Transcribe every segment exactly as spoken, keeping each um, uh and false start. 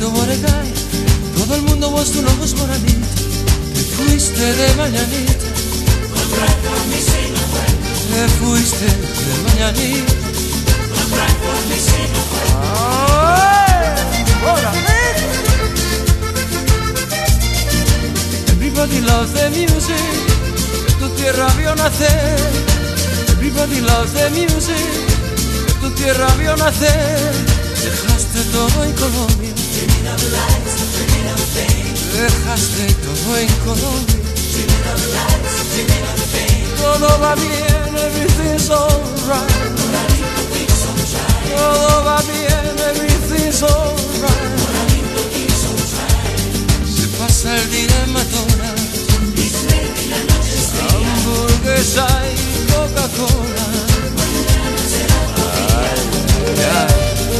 Moralito, Moregay, todo el mundo vos tu nombre es Moralito. Te fuiste de mañanita, te fuiste de mañanita. Everybody loves the music, tu tierra vio nacer. Everybody loves the music, tu tierra vio nacer. Dejaste todo en Colombia, dejaste todo en Colombia. Todo va bien, everything's alright. Todo va bien, everything's alright. Se pasa el día en McDonald's, hamburguesa y Coca-Cola. Ay, ay.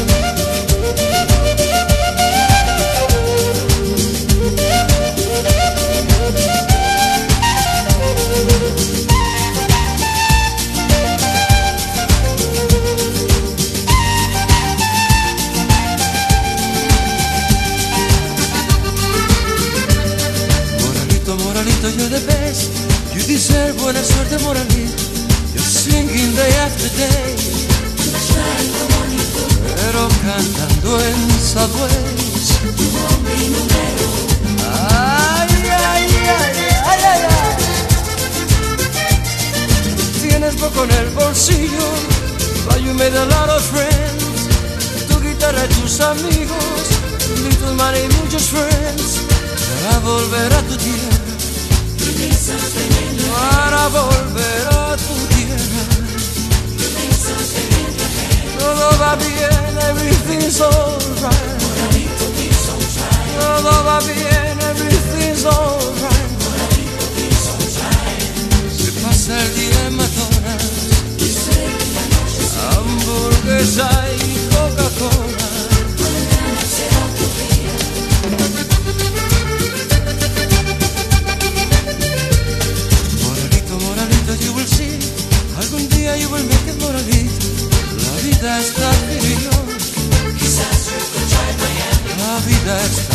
Moralito, you're the best. You deserve buena suerte, Moralito. You're singing day after day, pero cantando en Subways. Ay, ay, ay, ay, ay, ay. Tienes poco en el bolsillo, but you made a lot of friends. Tu guitarra y tus amigos, little money y muchos friends. Para volver a tu tierra, para volver a tu tierra. Todo va bien, everything's alright. Todo va bien, everything's alright. Se pasa el día en McDonald's, hamburguesa y Coca-Cola. You will see, algún día you will make it, Moralito. La vida está feliz, quizás you could try Miami. La vida está